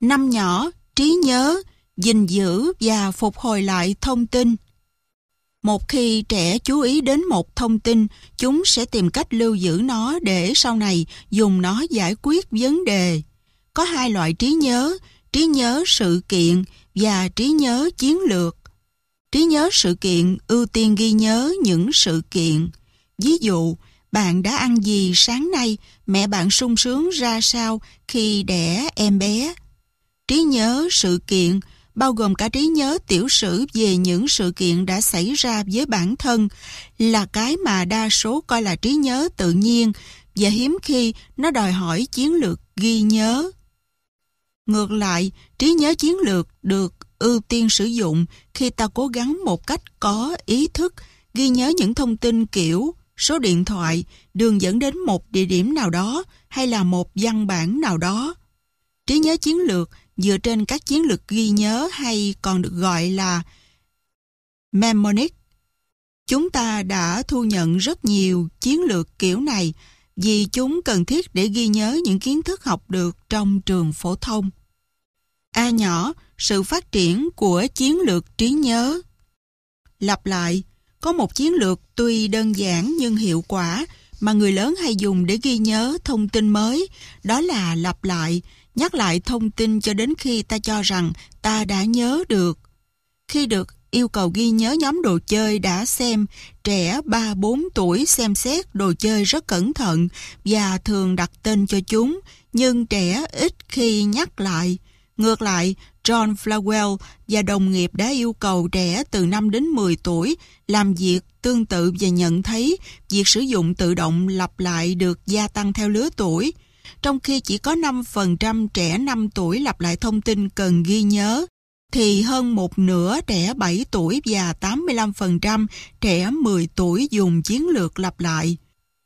Năm nhỏ, trí nhớ, gìn giữ và phục hồi lại thông tin. Một khi trẻ chú ý đến một thông tin, chúng sẽ tìm cách lưu giữ nó để sau này dùng nó giải quyết vấn đề. Có hai loại trí nhớ sự kiện và trí nhớ chiến lược. Trí nhớ sự kiện ưu tiên ghi nhớ những sự kiện. Ví dụ, bạn đã ăn gì sáng nay, mẹ bạn sung sướng ra sao khi đẻ em bé. Trí nhớ sự kiện bao gồm cả trí nhớ tiểu sử về những sự kiện đã xảy ra với bản thân, là cái mà đa số coi là trí nhớ tự nhiên và hiếm khi nó đòi hỏi chiến lược ghi nhớ. Ngược lại, trí nhớ chiến lược được ưu tiên sử dụng khi ta cố gắng một cách có ý thức ghi nhớ những thông tin kiểu số điện thoại, đường dẫn đến một địa điểm nào đó hay là một văn bản nào đó. Trí nhớ chiến lược dựa trên các chiến lược ghi nhớ hay còn được gọi là mnemonic. Chúng ta đã thu nhận rất nhiều chiến lược kiểu này vì chúng cần thiết để ghi nhớ những kiến thức học được trong trường phổ thông. A nhỏ, sự phát triển của chiến lược trí nhớ. Lặp lại, có một chiến lược tuy đơn giản nhưng hiệu quả mà người lớn hay dùng để ghi nhớ thông tin mới, đó là lặp lại, nhắc lại thông tin cho đến khi ta cho rằng ta đã nhớ được. Khi được yêu cầu ghi nhớ nhóm đồ chơi đã xem, trẻ 3-4 tuổi xem xét đồ chơi rất cẩn thận và thường đặt tên cho chúng, nhưng trẻ ít khi nhắc lại. Ngược lại, John Flowell và đồng nghiệp đã yêu cầu trẻ từ 5 đến 10 tuổi làm việc tương tự và nhận thấy việc sử dụng tự động lặp lại được gia tăng theo lứa tuổi. Trong khi chỉ có 5% trẻ 5 tuổi lặp lại thông tin cần ghi nhớ, thì hơn một nửa trẻ 7 tuổi và 85% trẻ 10 tuổi dùng chiến lược lặp lại.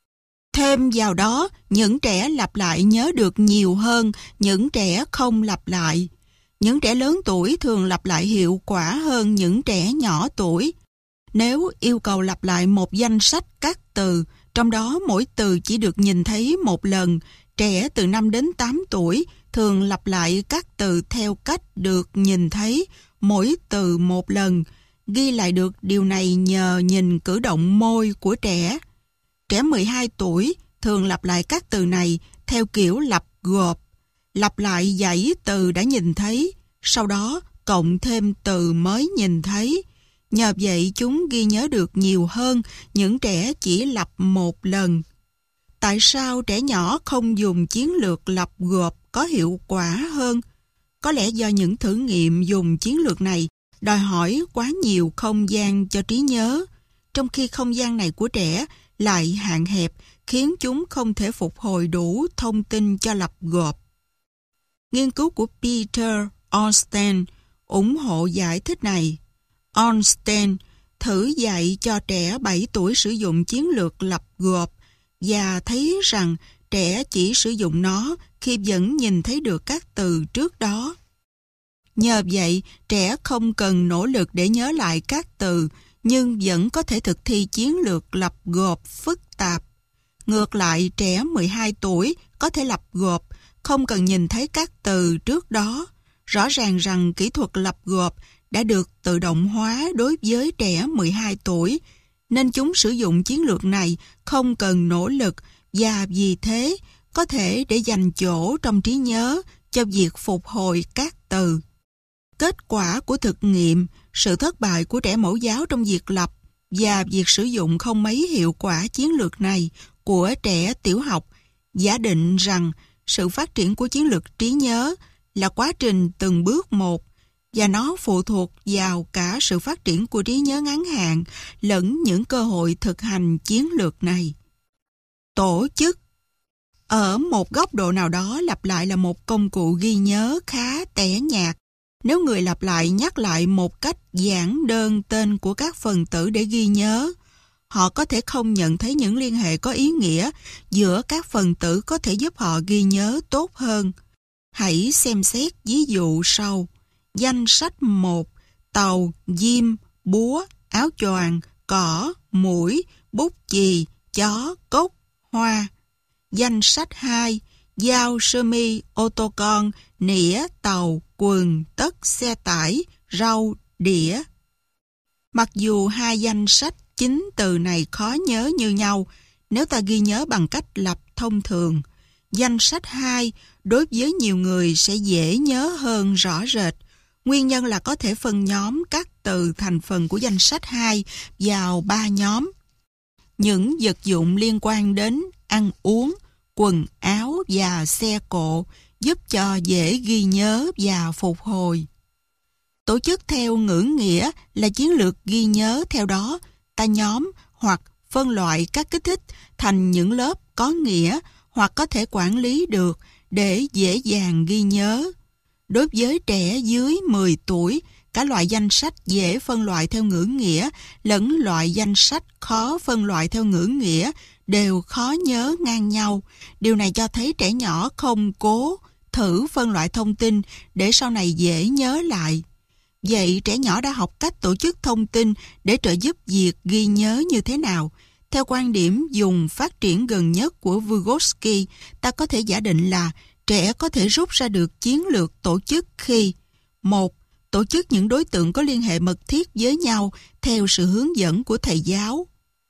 Thêm vào đó, những trẻ lặp lại nhớ được nhiều hơn những trẻ không lặp lại. Những trẻ lớn tuổi thường lặp lại hiệu quả hơn những trẻ nhỏ tuổi. Nếu yêu cầu lặp lại một danh sách các từ, trong đó mỗi từ chỉ được nhìn thấy một lần, trẻ từ 5 đến 8 tuổi thường lặp lại các từ theo cách được nhìn thấy mỗi từ một lần. Ghi lại được điều này nhờ nhìn cử động môi của trẻ. Trẻ 12 tuổi thường lặp lại các từ này theo kiểu lặp gộp, lặp lại dãy từ đã nhìn thấy, sau đó cộng thêm từ mới nhìn thấy. Nhờ vậy chúng ghi nhớ được nhiều hơn những trẻ chỉ lặp một lần. Tại sao trẻ nhỏ không dùng chiến lược lặp gộp có hiệu quả hơn? Có lẽ do những thử nghiệm dùng chiến lược này đòi hỏi quá nhiều không gian cho trí nhớ, trong khi không gian này của trẻ lại hạn hẹp, khiến chúng không thể phục hồi đủ thông tin cho lặp gộp. Nghiên cứu của Peter Ornstein ủng hộ giải thích này. Ornstein thử dạy cho trẻ 7 tuổi sử dụng chiến lược lặp gộp và thấy rằng trẻ chỉ sử dụng nó khi vẫn nhìn thấy được các từ trước đó. Nhờ vậy, trẻ không cần nỗ lực để nhớ lại các từ, nhưng vẫn có thể thực thi chiến lược lặp gộp phức tạp. Ngược lại, trẻ 12 tuổi có thể lặp gộp, không cần nhìn thấy các từ trước đó. Rõ ràng rằng kỹ thuật lặp gộp đã được tự động hóa đối với trẻ 12 tuổi, nên chúng sử dụng chiến lược này không cần nỗ lực và vì thế có thể để dành chỗ trong trí nhớ cho việc phục hồi các từ. Kết quả của thực nghiệm, sự thất bại của trẻ mẫu giáo trong việc lặp và việc sử dụng không mấy hiệu quả chiến lược này của trẻ tiểu học giả định rằng sự phát triển của chiến lược trí nhớ là quá trình từng bước một và nó phụ thuộc vào cả sự phát triển của trí nhớ ngắn hạn lẫn những cơ hội thực hành chiến lược này. Tổ chức. Ở một góc độ nào đó, lặp lại là một công cụ ghi nhớ khá tẻ nhạt. Nếu người lặp lại nhắc lại một cách giản đơn tên của các phần tử để ghi nhớ, họ có thể không nhận thấy những liên hệ có ý nghĩa giữa các phần tử có thể giúp họ ghi nhớ tốt hơn. Hãy xem xét ví dụ sau. Danh sách 1. Tàu, diêm, búa, áo choàng, cỏ, muỗi, bút chì, chó, cốc, hoa. Danh sách 2. dao, sơ mi, ô tô con, nĩa, tàu, quần, tất, xe tải, rau, đĩa. Mặc dù hai danh sách chính từ này khó nhớ như nhau, nếu ta ghi nhớ bằng cách lập thông thường, danh sách 2 đối với nhiều người sẽ dễ nhớ hơn rõ rệt. Nguyên nhân là có thể phân nhóm các từ thành phần của danh sách 2 vào 3 nhóm. Những vật dụng liên quan đến ăn uống, quần áo và xe cộ giúp cho dễ ghi nhớ và phục hồi. Tổ chức theo ngữ nghĩa là chiến lược ghi nhớ, theo đó ta nhóm hoặc phân loại các kích thích thành những lớp có nghĩa hoặc có thể quản lý được để dễ dàng ghi nhớ. Đối với trẻ dưới 10 tuổi, cả loại danh sách dễ phân loại theo ngữ nghĩa lẫn loại danh sách khó phân loại theo ngữ nghĩa đều khó nhớ ngang nhau. Điều này cho thấy trẻ nhỏ không cố thử phân loại thông tin để sau này dễ nhớ lại. Vậy trẻ nhỏ đã học cách tổ chức thông tin để trợ giúp việc ghi nhớ như thế nào? Theo quan điểm dùng phát triển gần nhất của Vygotsky, ta có thể giả định là trẻ có thể rút ra được chiến lược tổ chức khi: 1. Tổ chức những đối tượng có liên hệ mật thiết với nhau theo sự hướng dẫn của thầy giáo.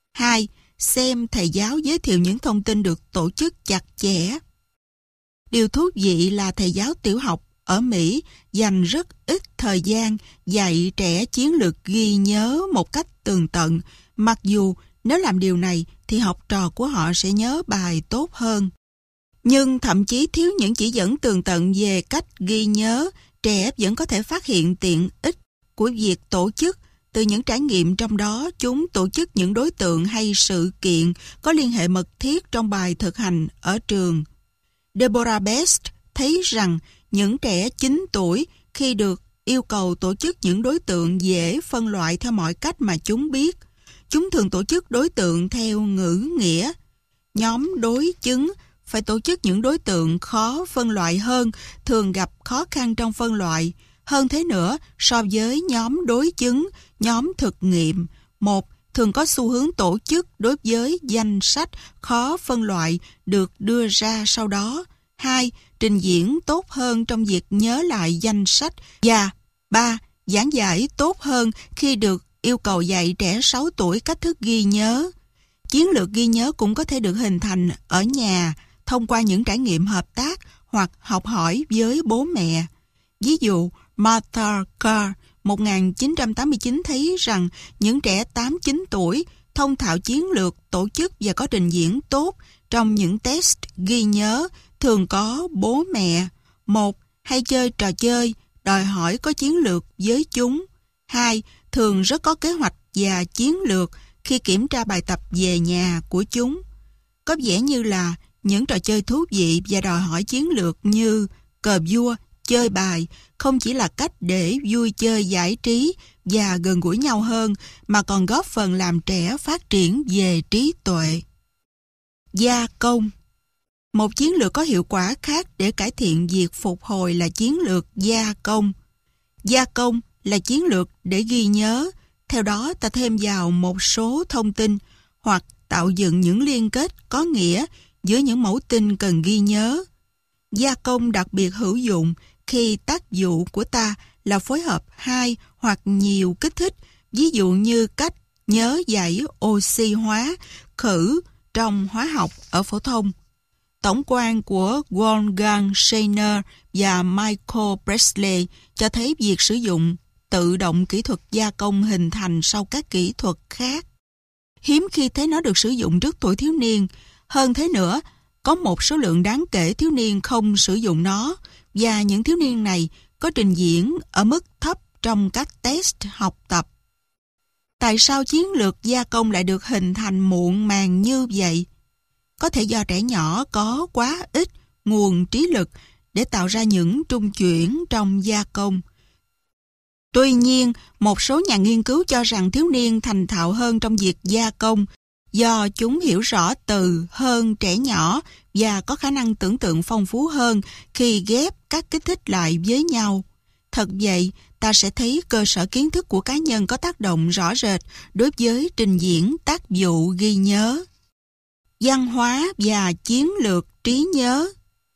2. Xem thầy giáo giới thiệu những thông tin được tổ chức chặt chẽ. Điều thú vị là thầy giáo tiểu học ở Mỹ dành rất ít thời gian dạy trẻ chiến lược ghi nhớ một cách tường tận, mặc dù nếu làm điều này thì học trò của họ sẽ nhớ bài tốt hơn. Nhưng thậm chí thiếu những chỉ dẫn tường tận về cách ghi nhớ, trẻ vẫn có thể phát hiện tiện ích của việc tổ chức từ những trải nghiệm, trong đó chúng tổ chức những đối tượng hay sự kiện có liên hệ mật thiết trong bài thực hành ở trường. Deborah Best thấy rằng những trẻ 9 tuổi khi được yêu cầu tổ chức những đối tượng dễ phân loại theo mọi cách mà chúng biết, chúng thường tổ chức đối tượng theo ngữ nghĩa. Nhóm đối chứng phải tổ chức những đối tượng khó phân loại hơn, thường gặp khó khăn trong phân loại. Hơn thế nữa, so với nhóm đối chứng, nhóm thực nghiệm, 1. Thường có xu hướng tổ chức đối với danh sách khó phân loại được đưa ra sau đó. 2. Trình diễn tốt hơn trong việc nhớ lại danh sách. Và 3. Giảng giải tốt hơn khi được yêu cầu dạy trẻ 6 tuổi cách thức ghi nhớ. Chiến lược ghi nhớ cũng có thể được hình thành ở nhà thông qua những trải nghiệm hợp tác hoặc học hỏi với bố mẹ. Ví dụ, Martha Carr 1989 thấy rằng những trẻ 8-9 tuổi thông thạo chiến lược tổ chức và có trình diễn tốt trong những test ghi nhớ thường có bố mẹ. 1. Hay chơi trò chơi, đòi hỏi có chiến lược với chúng. 2. Thường rất có kế hoạch và chiến lược khi kiểm tra bài tập về nhà của chúng. Có vẻ như là những trò chơi thú vị và đòi hỏi chiến lược như cờ vua, chơi bài không chỉ là cách để vui chơi giải trí và gần gũi nhau hơn, mà còn góp phần làm trẻ phát triển về trí tuệ. Gia công. Một chiến lược có hiệu quả khác để cải thiện việc phục hồi là chiến lược gia công. Gia công là chiến lược để ghi nhớ, theo đó ta thêm vào một số thông tin hoặc tạo dựng những liên kết có nghĩa giữa những mẫu tin cần ghi nhớ. Gia công đặc biệt hữu dụng khi tác vụ của ta là phối hợp hai hoặc nhiều kích thích, ví dụ như cách nhớ giải oxy hóa khử trong hóa học ở phổ thông. Tổng quan của Wolfgang Scheiner và Michael Presley cho thấy việc sử dụng tự động kỹ thuật gia công hình thành sau các kỹ thuật khác. Hiếm khi thấy nó được sử dụng trước tuổi thiếu niên. Hơn thế nữa, có một số lượng đáng kể thiếu niên không sử dụng nó, và những thiếu niên này có trình diễn ở mức thấp trong các test học tập. Tại sao chiến lược gia công lại được hình thành muộn màng như vậy? Có thể do trẻ nhỏ có quá ít nguồn trí lực để tạo ra những trung chuyển trong gia công. Tuy nhiên, một số nhà nghiên cứu cho rằng thiếu niên thành thạo hơn trong việc gia công do chúng hiểu rõ từ hơn trẻ nhỏ và có khả năng tưởng tượng phong phú hơn khi ghép các kích thích lại với nhau. Thật vậy, ta sẽ thấy cơ sở kiến thức của cá nhân có tác động rõ rệt đối với trình diễn tác vụ ghi nhớ. Văn hóa và chiến lược trí nhớ.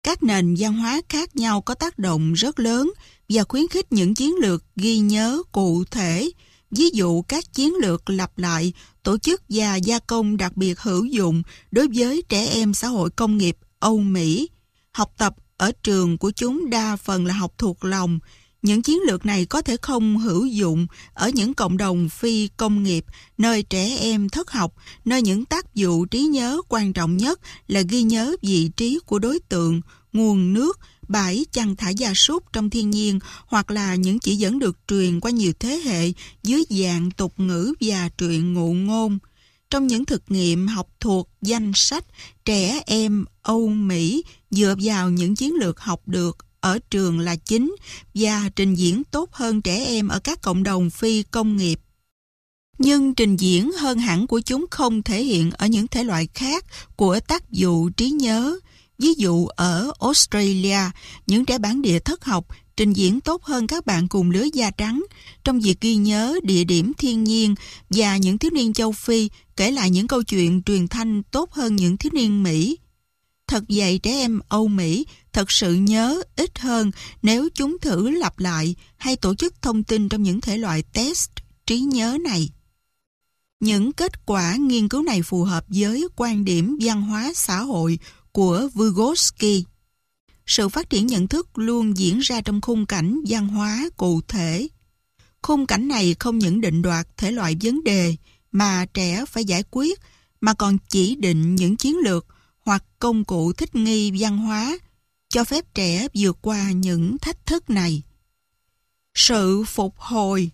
Các nền văn hóa khác nhau có tác động rất lớn và khuyến khích những chiến lược ghi nhớ cụ thể. Ví dụ các chiến lược lặp lại, tổ chức và gia công đặc biệt hữu dụng đối với trẻ em xã hội công nghiệp Âu Mỹ. Học tập ở trường của chúng đa phần là học thuộc lòng. Những chiến lược này có thể không hữu dụng ở những cộng đồng phi công nghiệp, nơi trẻ em thất học, nơi những tác vụ trí nhớ quan trọng nhất là ghi nhớ vị trí của đối tượng, nguồn nước, bãi chăn thả gia súc trong thiên nhiên, hoặc là những chỉ dẫn được truyền qua nhiều thế hệ dưới dạng tục ngữ và truyện ngụ ngôn. Trong những thực nghiệm học thuộc danh sách, trẻ em Âu Mỹ dựa vào những chiến lược học được ở trường là chính và trình diễn tốt hơn trẻ em ở các cộng đồng phi công nghiệp. Nhưng trình diễn hơn hẳn của chúng không thể hiện ở những thể loại khác của tác vụ trí nhớ. Ví dụ ở Australia, những trẻ bản địa thất học trình diễn tốt hơn các bạn cùng lứa da trắng trong việc ghi nhớ địa điểm thiên nhiên, và những thiếu niên châu Phi kể lại những câu chuyện truyền thanh tốt hơn những thiếu niên Mỹ. Thật vậy, trẻ em Âu Mỹ thật sự nhớ ít hơn nếu chúng thử lặp lại hay tổ chức thông tin trong những thể loại test trí nhớ này. Những kết quả nghiên cứu này phù hợp với quan điểm văn hóa xã hội của Vygotsky. Sự phát triển nhận thức luôn diễn ra trong khung cảnh văn hóa cụ thể. Khung cảnh này không những định đoạt thể loại vấn đề mà trẻ phải giải quyết, mà còn chỉ định những chiến lược hoặc công cụ thích nghi văn hóa, cho phép trẻ vượt qua những thách thức này. Sự phục hồi.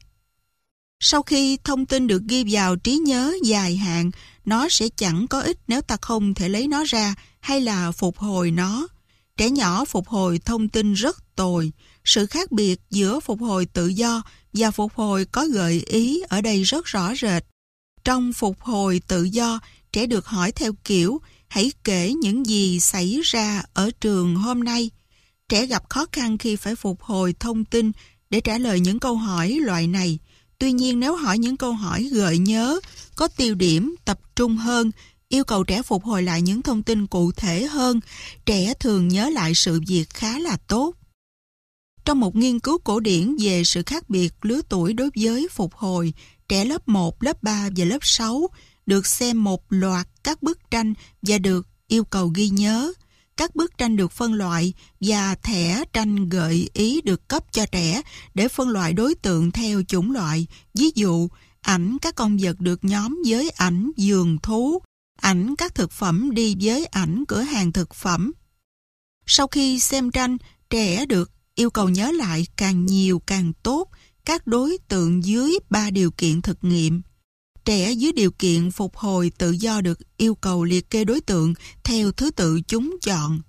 Sau khi thông tin được ghi vào trí nhớ dài hạn, nó sẽ chẳng có ích nếu ta không thể lấy nó ra hay là phục hồi nó. Trẻ nhỏ phục hồi thông tin rất tồi. Sự khác biệt giữa phục hồi tự do và phục hồi có gợi ý ở đây rất rõ rệt. Trong phục hồi tự do, trẻ được hỏi theo kiểu hãy kể những gì xảy ra ở trường hôm nay. Trẻ gặp khó khăn khi phải phục hồi thông tin để trả lời những câu hỏi loại này. Tuy nhiên, nếu hỏi những câu hỏi gợi nhớ, có tiêu điểm, tập trung hơn, yêu cầu trẻ phục hồi lại những thông tin cụ thể hơn, trẻ thường nhớ lại sự việc khá là tốt. Trong một nghiên cứu cổ điển về sự khác biệt lứa tuổi đối với phục hồi, trẻ lớp 1, lớp 3 và lớp 6 được xem một loạt các bức tranh và được yêu cầu ghi nhớ. Các bức tranh được phân loại và thẻ tranh gợi ý được cấp cho trẻ để phân loại đối tượng theo chủng loại. Ví dụ, ảnh các con vật được nhóm với ảnh vườn thú, ảnh các thực phẩm đi với ảnh cửa hàng thực phẩm. Sau khi xem tranh, trẻ được yêu cầu nhớ lại càng nhiều càng tốt các đối tượng dưới 3 điều kiện thực nghiệm. Trẻ dưới điều kiện phục hồi tự do được yêu cầu liệt kê đối tượng theo thứ tự chúng chọn.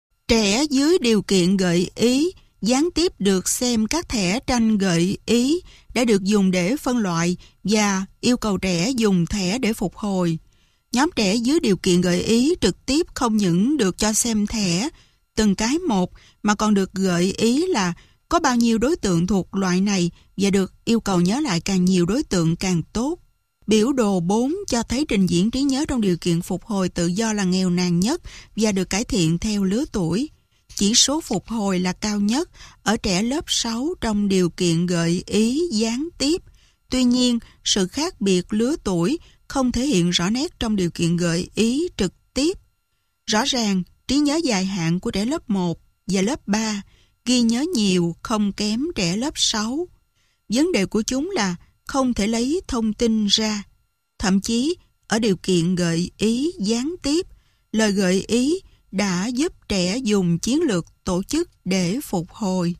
Trẻ dưới điều kiện gợi ý gián tiếp được xem các thẻ tranh gợi ý đã được dùng để phân loại và yêu cầu trẻ dùng thẻ để phục hồi. Nhóm trẻ dưới điều kiện gợi ý trực tiếp không những được cho xem thẻ từng cái một, mà còn được gợi ý là có bao nhiêu đối tượng thuộc loại này và được yêu cầu nhớ lại càng nhiều đối tượng càng tốt. Biểu đồ 4 cho thấy trình diễn trí nhớ trong điều kiện phục hồi tự do là nghèo nàn nhất và được cải thiện theo lứa tuổi. Chỉ số phục hồi là cao nhất ở trẻ lớp 6 trong điều kiện gợi ý gián tiếp. Tuy nhiên, sự khác biệt lứa tuổi không thể hiện rõ nét trong điều kiện gợi ý trực tiếp. Rõ ràng, trí nhớ dài hạn của trẻ lớp 1 và lớp 3 ghi nhớ nhiều không kém trẻ lớp 6. Vấn đề của chúng là không thể lấy thông tin ra. Thậm chí, ở điều kiện gợi ý gián tiếp, lời gợi ý đã giúp trẻ dùng chiến lược tổ chức để phục hồi.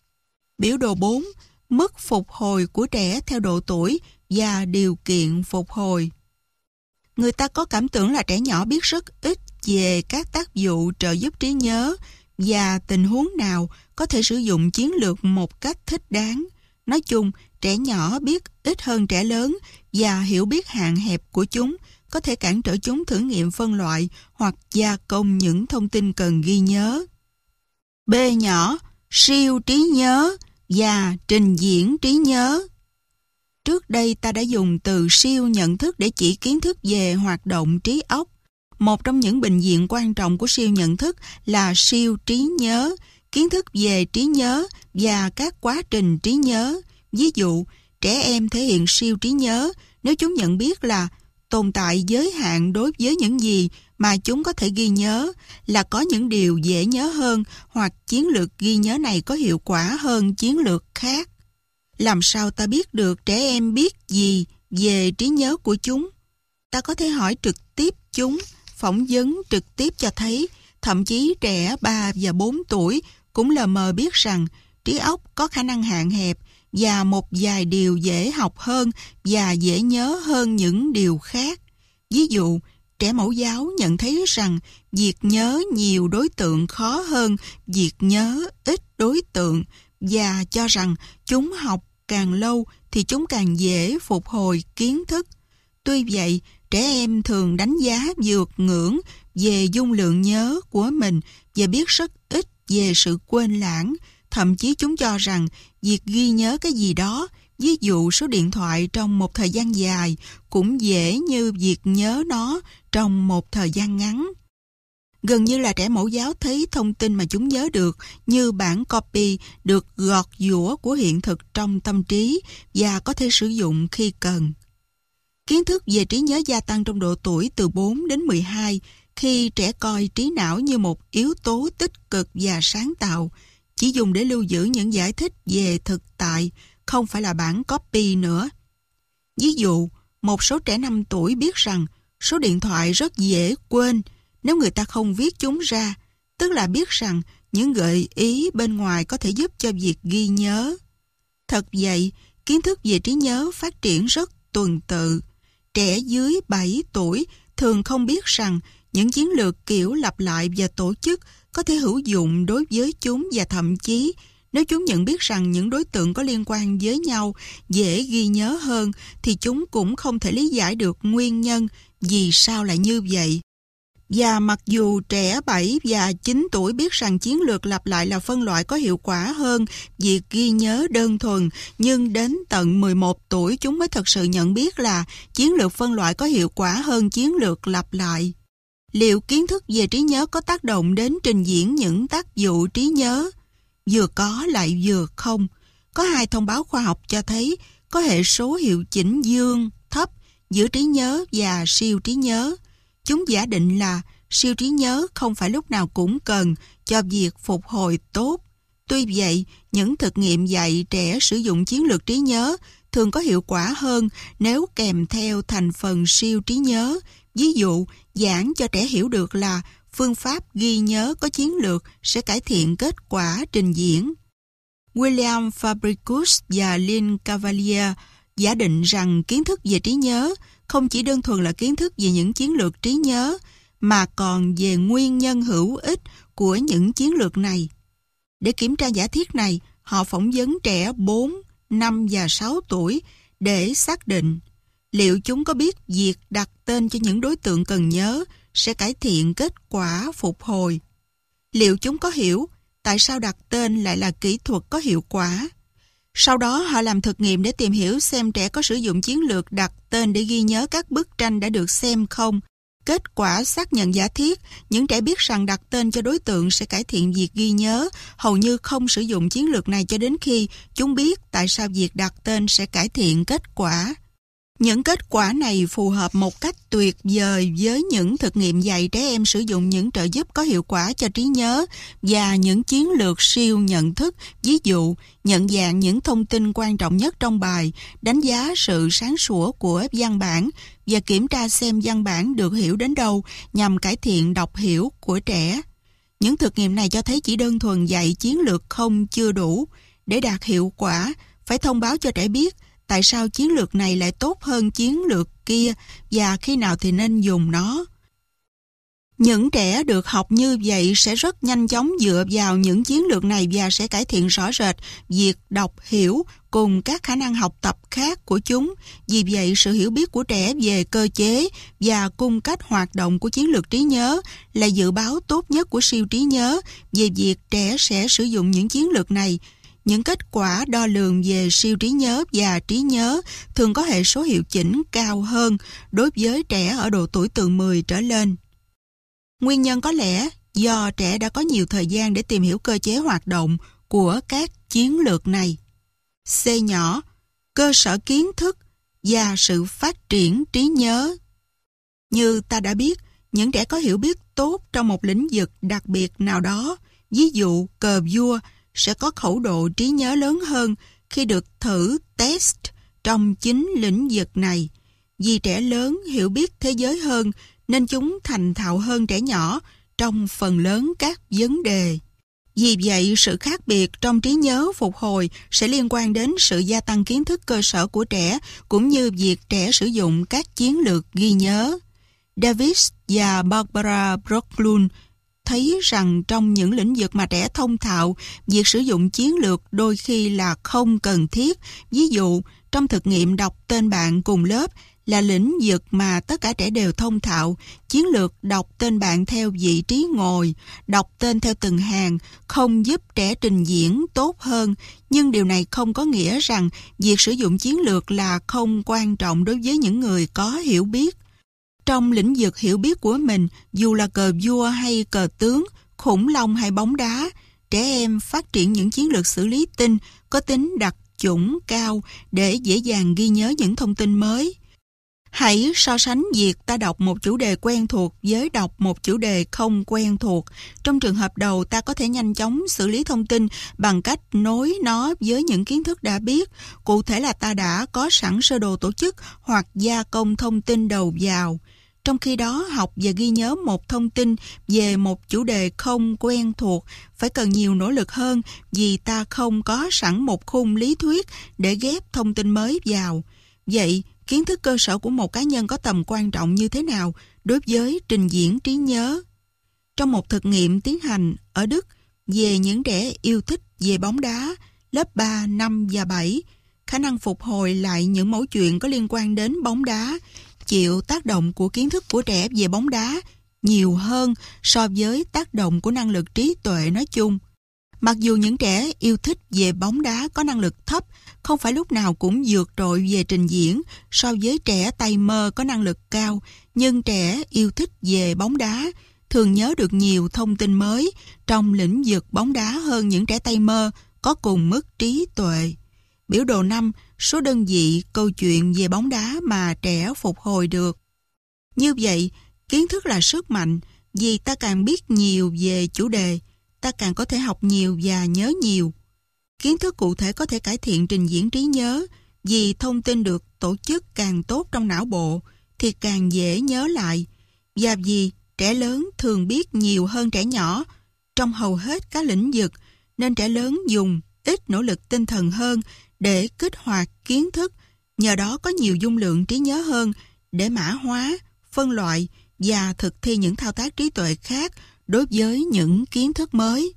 Biểu đồ 4, mức phục hồi của trẻ theo độ tuổi và điều kiện phục hồi. Người ta có cảm tưởng là trẻ nhỏ biết rất ít về các tác vụ trợ giúp trí nhớ và tình huống nào có thể sử dụng chiến lược một cách thích đáng. Nói chung, trẻ nhỏ biết ít hơn trẻ lớn và hiểu biết hạn hẹp của chúng có thể cản trở chúng thử nghiệm phân loại hoặc gia công những thông tin cần ghi nhớ. B nhỏ, siêu trí nhớ và trình diễn trí nhớ. Trước đây ta đã dùng từ siêu nhận thức để chỉ kiến thức về hoạt động trí óc. Một trong những bệnh viện quan trọng của siêu nhận thức là siêu trí nhớ, kiến thức về trí nhớ và các quá trình trí nhớ. Ví dụ, trẻ em thể hiện siêu trí nhớ nếu chúng nhận biết là tồn tại giới hạn đối với những gì mà chúng có thể ghi nhớ, là có những điều dễ nhớ hơn hoặc chiến lược ghi nhớ này có hiệu quả hơn chiến lược khác. Làm sao ta biết được trẻ em biết gì về trí nhớ của chúng? Ta có thể hỏi trực tiếp chúng, phỏng vấn trực tiếp cho thấy thậm chí trẻ 3 và 4 tuổi cũng lờ mờ biết rằng trí óc có khả năng hạn hẹp và một vài điều dễ học hơn và dễ nhớ hơn những điều khác. Ví dụ, trẻ mẫu giáo nhận thấy rằng việc nhớ nhiều đối tượng khó hơn việc nhớ ít đối tượng và cho rằng chúng học càng lâu thì chúng càng dễ phục hồi kiến thức. Tuy vậy, trẻ em thường đánh giá vượt ngưỡng về dung lượng nhớ của mình và biết rất ít về sự quên lãng. Thậm chí chúng cho rằng việc ghi nhớ cái gì đó, ví dụ số điện thoại trong một thời gian dài, cũng dễ như việc nhớ nó trong một thời gian ngắn. Gần như là trẻ mẫu giáo thấy thông tin mà chúng nhớ được như bản copy được gọt giũa của hiện thực trong tâm trí và có thể sử dụng khi cần. Kiến thức về trí nhớ gia tăng trong độ tuổi từ 4 đến 12 khi trẻ coi trí não như một yếu tố tích cực và sáng tạo, chỉ dùng để lưu giữ những giải thích về thực tại, không phải là bản copy nữa. Ví dụ, một số trẻ 5 tuổi biết rằng số điện thoại rất dễ quên nếu người ta không viết chúng ra, tức là biết rằng những gợi ý bên ngoài có thể giúp cho việc ghi nhớ. Thật vậy, kiến thức về trí nhớ phát triển rất tuần tự. Trẻ dưới 7 tuổi thường không biết rằng những chiến lược kiểu lặp lại và tổ chức có thể hữu dụng đối với chúng, và thậm chí nếu chúng nhận biết rằng những đối tượng có liên quan với nhau dễ ghi nhớ hơn thì chúng cũng không thể lý giải được nguyên nhân vì sao lại như vậy. Và mặc dù trẻ 7 và 9 tuổi biết rằng chiến lược lặp lại là phân loại có hiệu quả hơn việc ghi nhớ đơn thuần, nhưng đến tận 11 tuổi chúng mới thật sự nhận biết là chiến lược phân loại có hiệu quả hơn chiến lược lặp lại. Liệu kiến thức về trí nhớ có tác động đến trình diễn những tác vụ trí nhớ? Vừa có lại vừa không. Có 2 thông báo khoa học cho thấy có hệ số hiệu chỉnh dương thấp giữa trí nhớ và siêu trí nhớ. Chúng giả định là siêu trí nhớ không phải lúc nào cũng cần cho việc phục hồi tốt. Tuy vậy, những thực nghiệm dạy trẻ sử dụng chiến lược trí nhớ thường có hiệu quả hơn nếu kèm theo thành phần siêu trí nhớ. Ví dụ, giảng cho trẻ hiểu được là phương pháp ghi nhớ có chiến lược sẽ cải thiện kết quả trình diễn. William Fabricus và Lynn Cavalier giả định rằng kiến thức về trí nhớ không chỉ đơn thuần là kiến thức về những chiến lược trí nhớ, mà còn về nguyên nhân hữu ích của những chiến lược này. Để kiểm tra giả thiết này, họ phỏng vấn trẻ 4, 5 và 6 tuổi để xác định liệu chúng có biết việc đặt tên cho những đối tượng cần nhớ sẽ cải thiện kết quả phục hồi. Liệu chúng có hiểu tại sao đặt tên lại là kỹ thuật có hiệu quả. Sau đó họ làm thực nghiệm để tìm hiểu xem trẻ có sử dụng chiến lược đặt tên để ghi nhớ các bức tranh đã được xem không. Kết quả xác nhận giả thiết, những trẻ biết rằng đặt tên cho đối tượng sẽ cải thiện việc ghi nhớ, hầu như không sử dụng chiến lược này cho đến khi chúng biết tại sao việc đặt tên sẽ cải thiện kết quả. Những kết quả này phù hợp một cách tuyệt vời với những thực nghiệm dạy trẻ em sử dụng những trợ giúp có hiệu quả cho trí nhớ và những chiến lược siêu nhận thức, ví dụ nhận dạng những thông tin quan trọng nhất trong bài, đánh giá sự sáng sủa của văn bản và kiểm tra xem văn bản được hiểu đến đâu nhằm cải thiện đọc hiểu của trẻ. Những thực nghiệm này cho thấy chỉ đơn thuần dạy chiến lược không chưa đủ. Để đạt hiệu quả, phải thông báo cho trẻ biết tại sao chiến lược này lại tốt hơn chiến lược kia và khi nào thì nên dùng nó. Những trẻ được học như vậy sẽ rất nhanh chóng dựa vào những chiến lược này và sẽ cải thiện rõ rệt việc đọc hiểu cùng các khả năng học tập khác của chúng. Vì vậy, sự hiểu biết của trẻ về cơ chế và cung cách hoạt động của chiến lược trí nhớ là dự báo tốt nhất của siêu trí nhớ về việc trẻ sẽ sử dụng những chiến lược này. Những kết quả đo lường về siêu trí nhớ và trí nhớ thường có hệ số hiệu chỉnh cao hơn đối với trẻ ở độ tuổi từ 10 trở lên. Nguyên nhân có lẽ do trẻ đã có nhiều thời gian để tìm hiểu cơ chế hoạt động của các chiến lược này. C nhỏ, cơ sở kiến thức và sự phát triển trí nhớ. Như ta đã biết, những trẻ có hiểu biết tốt trong một lĩnh vực đặc biệt nào đó, ví dụ cờ vua, sẽ có khẩu độ trí nhớ lớn hơn khi được thử test trong chính lĩnh vực này. Vì trẻ lớn hiểu biết thế giới hơn, nên chúng thành thạo hơn trẻ nhỏ trong phần lớn các vấn đề. Vì vậy, sự khác biệt trong trí nhớ phục hồi sẽ liên quan đến sự gia tăng kiến thức cơ sở của trẻ, cũng như việc trẻ sử dụng các chiến lược ghi nhớ. Davis và Barbara Brooklund thấy rằng trong những lĩnh vực mà trẻ thông thạo, việc sử dụng chiến lược đôi khi là không cần thiết. Ví dụ, trong thực nghiệm đọc tên bạn cùng lớp là lĩnh vực mà tất cả trẻ đều thông thạo. Chiến lược đọc tên bạn theo vị trí ngồi, đọc tên theo từng hàng không giúp trẻ trình diễn tốt hơn, nhưng điều này không có nghĩa rằng việc sử dụng chiến lược là không quan trọng đối với những người có hiểu biết. Trong lĩnh vực hiểu biết của mình, dù là cờ vua hay cờ tướng, khủng long hay bóng đá, trẻ em phát triển những chiến lược xử lý tin có tính đặc chủng cao để dễ dàng ghi nhớ những thông tin mới. Hãy so sánh việc ta đọc một chủ đề quen thuộc với đọc một chủ đề không quen thuộc. Trong trường hợp đầu, ta có thể nhanh chóng xử lý thông tin bằng cách nối nó với những kiến thức đã biết. Cụ thể là ta đã có sẵn sơ đồ tổ chức hoặc gia công thông tin đầu vào. Trong khi đó, học và ghi nhớ một thông tin về một chủ đề không quen thuộc phải cần nhiều nỗ lực hơn, vì ta không có sẵn một khung lý thuyết để ghép thông tin mới vào. Vậy, kiến thức cơ sở của một cá nhân có tầm quan trọng như thế nào đối với trình diễn trí nhớ? Trong một thực nghiệm tiến hành ở Đức về những trẻ yêu thích về bóng đá, lớp 3, 5 và 7, khả năng phục hồi lại những mẩu chuyện có liên quan đến bóng đá chịu tác động của kiến thức của trẻ về bóng đá nhiều hơn so với tác động của năng lực trí tuệ nói chung. Mặc dù những trẻ yêu thích về bóng đá có năng lực thấp, không phải lúc nào cũng vượt trội về trình diễn so với trẻ tay mơ có năng lực cao, nhưng trẻ yêu thích về bóng đá thường nhớ được nhiều thông tin mới trong lĩnh vực bóng đá hơn những trẻ tay mơ có cùng mức trí tuệ. Biểu đồ 5, số đơn vị câu chuyện về bóng đá mà trẻ phục hồi được. Như vậy, kiến thức là sức mạnh, vì ta càng biết nhiều về chủ đề, ta càng có thể học nhiều và nhớ nhiều. Kiến thức cụ thể có thể cải thiện trình diễn trí nhớ, vì thông tin được tổ chức càng tốt trong não bộ thì càng dễ nhớ lại, và vì trẻ lớn thường biết nhiều hơn trẻ nhỏ trong hầu hết các lĩnh vực, nên trẻ lớn dùng ít nỗ lực tinh thần hơn để kích hoạt kiến thức, nhờ đó có nhiều dung lượng trí nhớ hơn để mã hóa, phân loại và thực thi những thao tác trí tuệ khác đối với những kiến thức mới.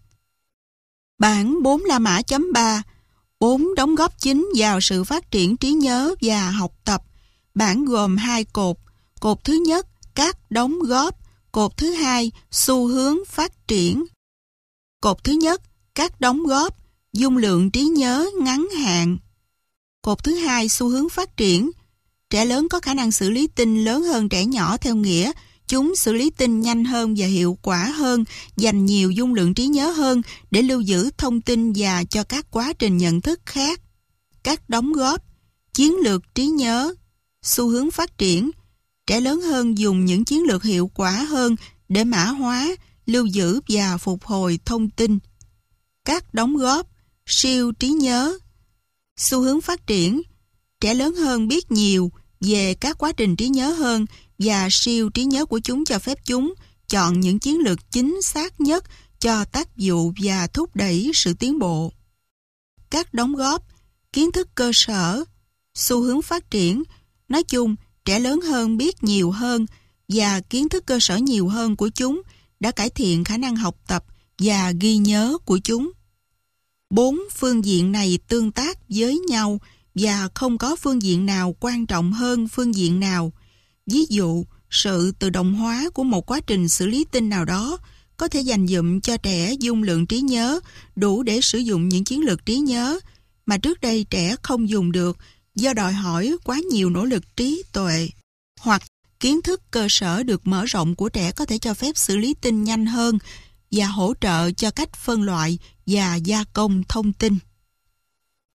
Bảng 4 La Mã chấm 3, 4 đóng góp chính vào sự phát triển trí nhớ và học tập. Bảng gồm 2 cột. Cột thứ nhất, các đóng góp. Cột thứ hai, xu hướng phát triển. Cột thứ nhất, các đóng góp, dung lượng trí nhớ ngắn hạn. Cột thứ hai, xu hướng phát triển. Trẻ lớn có khả năng xử lý tin lớn hơn trẻ nhỏ theo nghĩa chúng xử lý tin nhanh hơn và hiệu quả hơn, dành nhiều dung lượng trí nhớ hơn để lưu giữ thông tin và cho các quá trình nhận thức khác. Các đóng góp, chiến lược trí nhớ, xu hướng phát triển. Trẻ lớn hơn dùng những chiến lược hiệu quả hơn để mã hóa, lưu giữ và phục hồi thông tin. Các đóng góp, siêu trí nhớ, xu hướng phát triển. Trẻ lớn hơn biết nhiều về các quá trình trí nhớ hơn, và siêu trí nhớ của chúng cho phép chúng chọn những chiến lược chính xác nhất cho tác vụ và thúc đẩy sự tiến bộ. Các đóng góp, kiến thức cơ sở, xu hướng phát triển. Nói chung, trẻ lớn hơn biết nhiều hơn và kiến thức cơ sở nhiều hơn của chúng đã cải thiện khả năng học tập và ghi nhớ của chúng. 4 phương diện này tương tác với nhau và không có phương diện nào quan trọng hơn phương diện nào. Ví dụ, sự tự động hóa của một quá trình xử lý tin nào đó có thể dành dụm cho trẻ dung lượng trí nhớ đủ để sử dụng những chiến lược trí nhớ mà trước đây trẻ không dùng được do đòi hỏi quá nhiều nỗ lực trí tuệ. Hoặc Kiến thức cơ sở được mở rộng của trẻ có thể cho phép xử lý tin nhanh hơn và hỗ trợ cho cách phân loại và gia công thông tin.